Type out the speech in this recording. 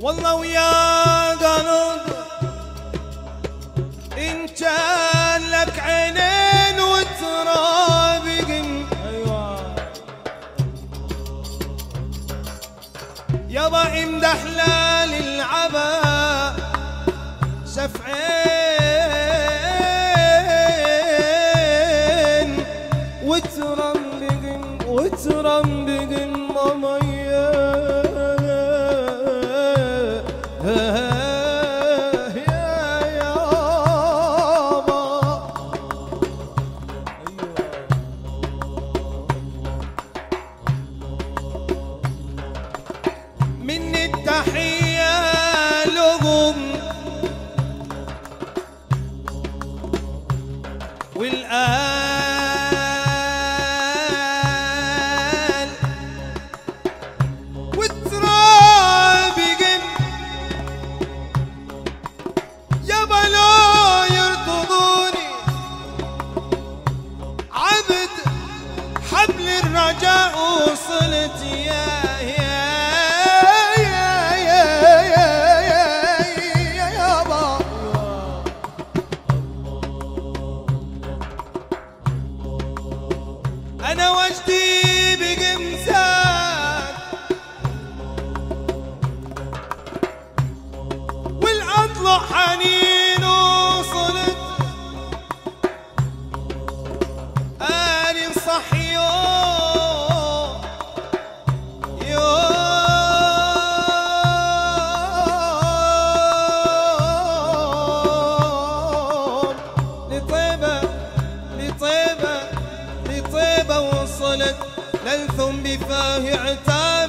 والله ويا قلب إن كان لك عينين وتراب يقم. أيوة يابا امدح للعبا شفعين وترم بقم وترم بقم ماما مني التحية لهم والآل والتراب يقم. يابا لو يرتضوني عبد حبل الرجاء وصلت أنا وجدي بقمسان والأضلع حنين وصلت أني صح يوم لطيبة لطيبة لطيبة وصلت للثم بفاه عتاب.